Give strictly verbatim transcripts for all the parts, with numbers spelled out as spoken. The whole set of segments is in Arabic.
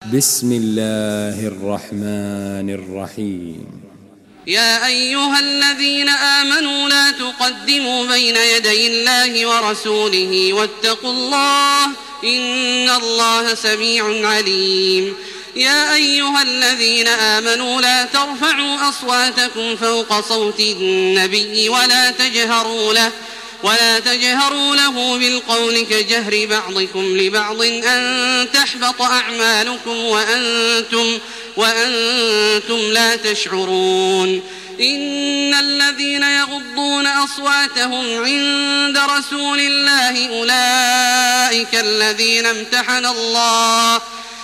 بسم الله الرحمن الرحيم. يا أيها الذين آمنوا لا تقدموا بين يدي الله ورسوله واتقوا الله إن الله سميع عليم. يا أيها الذين آمنوا لا ترفعوا أصواتكم فوق صوت النبي ولا تجهروا له ولا تجهروا له بالقول كجهر بعضكم لبعض أن تحبط أعمالكم وأنتم, وأنتم لا تشعرون. إن الذين يغضون أصواتهم عند رسول الله أولئك الذين امتحن الله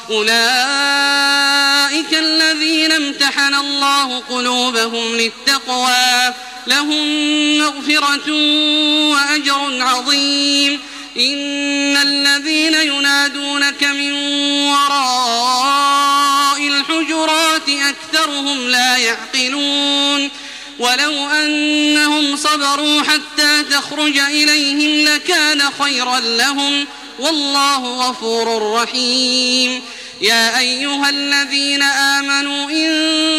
أولئك الذين امتحن الله قلوبهم للتقوى لهم مغفرة وأجر عظيم. إن الذين ينادونك من وراء الحجرات أكثرهم لا يعقلون. ولو أنهم صبروا حتى تخرج إليهم لكان خيرا لهم والله غفور رحيم. يا أيها الذين آمنوا إن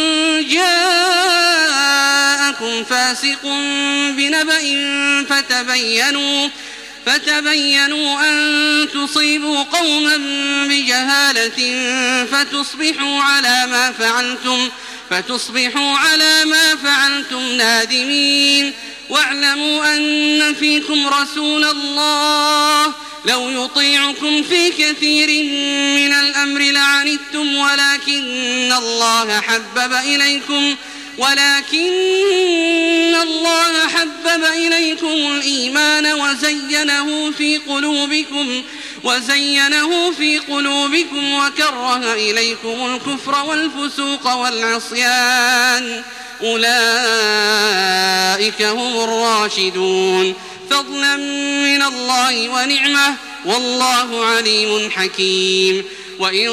جاءكم فاسق بنبأ فتبينوا فتبينوا أن تصيبوا قوما بجهالة فتصبحوا على ما فعلتم فتصبحوا على ما فعلتم نادمين. واعلموا أن فيكم رسول الله لو يطيعكم في كثير من الأمر لعنتم ولكن الله حبب إليكم ولكن الله حبب إليكم الإيمان وزينه في قلوبكم وزينه في قلوبكم وكره إليكم الكفر والفسوق والعصيان أولئك هم الراشدون فضلا من الله ونعمة والله عليم حكيم. وإن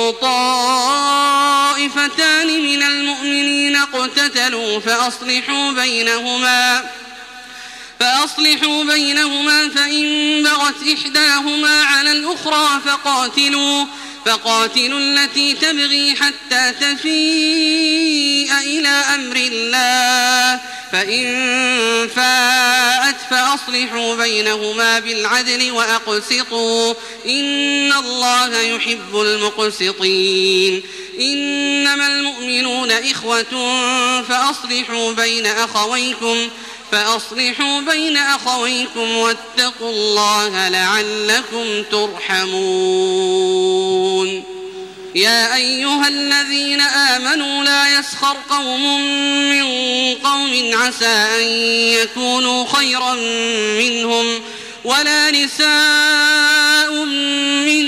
طائفتان من المؤمنين اقتتلوا فأصلحوا بينهما فأصلحوا بينهما فإن بغت إحداهما على الأخرى فقاتلوا فقاتلوا التي تبغي حتى تفيء إلى أمر الله فإن فاءت فأصلحوا بينهما بالعدل وأقسطوا إن الله يحب المقسطين. إنما المؤمنون إخوة فأصلحوا بين أخويكم فأصلحوا بين أخويكم واتقوا الله لعلكم ترحمون. يا أيها الذين آمنوا لا يسخر قوم من قوم عسى أن يكونوا خيرا منهم ولا نساء من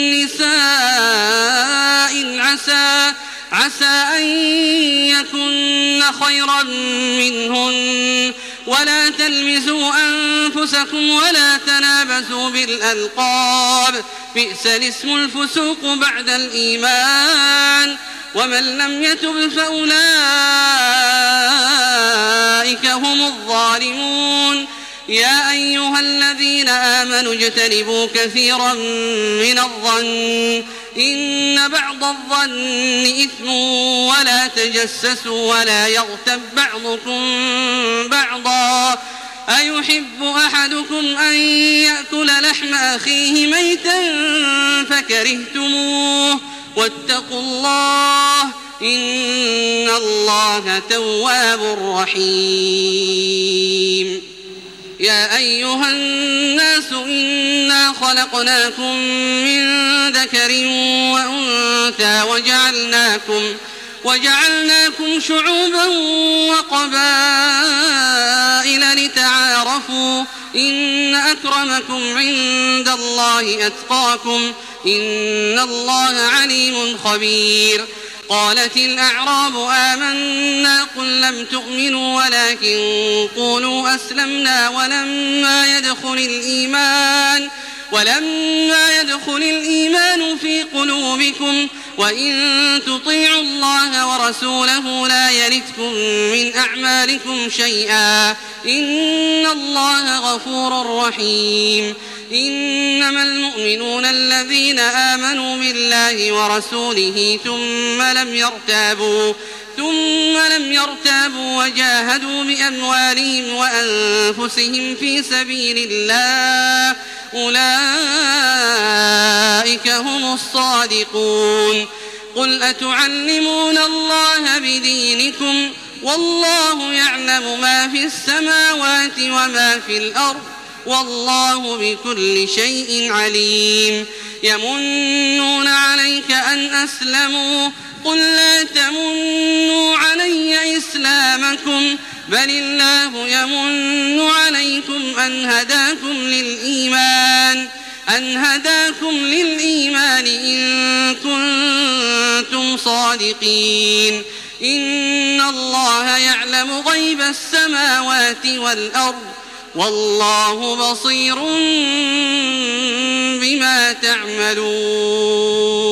نساء عسى عسى أن يكن خيرا منهن ولا تلمزوا أنفسكم ولا تنابزوا بالألقاب بئس الاسم الفسوق بعد الإيمان ومن لم يتب فأولئك هم الظالمون. يا أيها الذين آمنوا اجتنبوا كثيرا من الظن إن بعض الظن إثم ولا تجسسوا ولا يغتب بعضكم بعضا أيحب أحدكم أن يأكل لحم أخيه ميتا فكرهتموه واتقوا الله إن الله تواب رحيم. يا أيها الناس إنا خلقناكم من ذكر وأنثى وجعلناكم وجعلناكم شعوبا وقبائل لتعارفوا إن أكرمكم عند الله أتقاكم إن الله عليم خبير. قالت الأعراب آمنا قل لم تؤمنوا ولكن قولوا أسلمنا ولما يدخل الإيمان ولما يدخل الإيمان في قلوبكم وإن تطيعوا الله ورسوله لا يلتكم من أعمالكم شيئا إن الله غفور رحيم. إنما المؤمنون الذين آمنوا بالله ورسوله ثم لم يرتابوا ثم لم يرتابوا وجاهدوا بأموالهم وأنفسهم في سبيل الله أولئك هم الصادقون. قل أتعلمون الله بدينكم والله يعلم ما في السماوات وما في الأرض والله بكل شيء عليم. يمنون عليك أن أسلموا قل لا تمنوا علي إسلامكم بل الله يمن عليكم أن هداكم للإيمان أن هداكم للإيمان إن كنتم صادقين. إن الله يعلم غيب السماوات والأرض والله بصير بما تعملون.